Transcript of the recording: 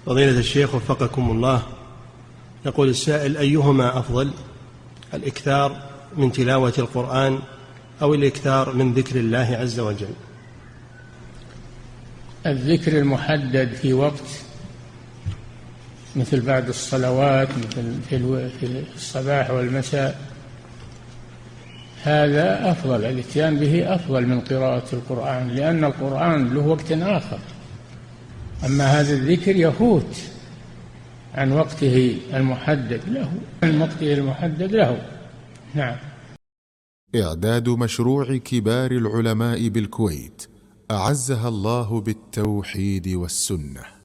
فضيلة الشيخ وفقكم الله، يقول السائل: أيهما أفضل، الإكثار من تلاوة القرآن أو الإكثار من ذكر الله عز وجل؟ الذكر المحدد في وقت، مثل بعد الصلوات، مثل في الصباح والمساء، هذا أفضل، الاتيان به أفضل من قراءة القرآن، لأن القرآن له وقت آخر، أما هذا الذكر يفوت عن وقته المحدد له. نعم. إعداد مشروع كبار العلماء بالكويت أعزها الله بالتوحيد والسنة.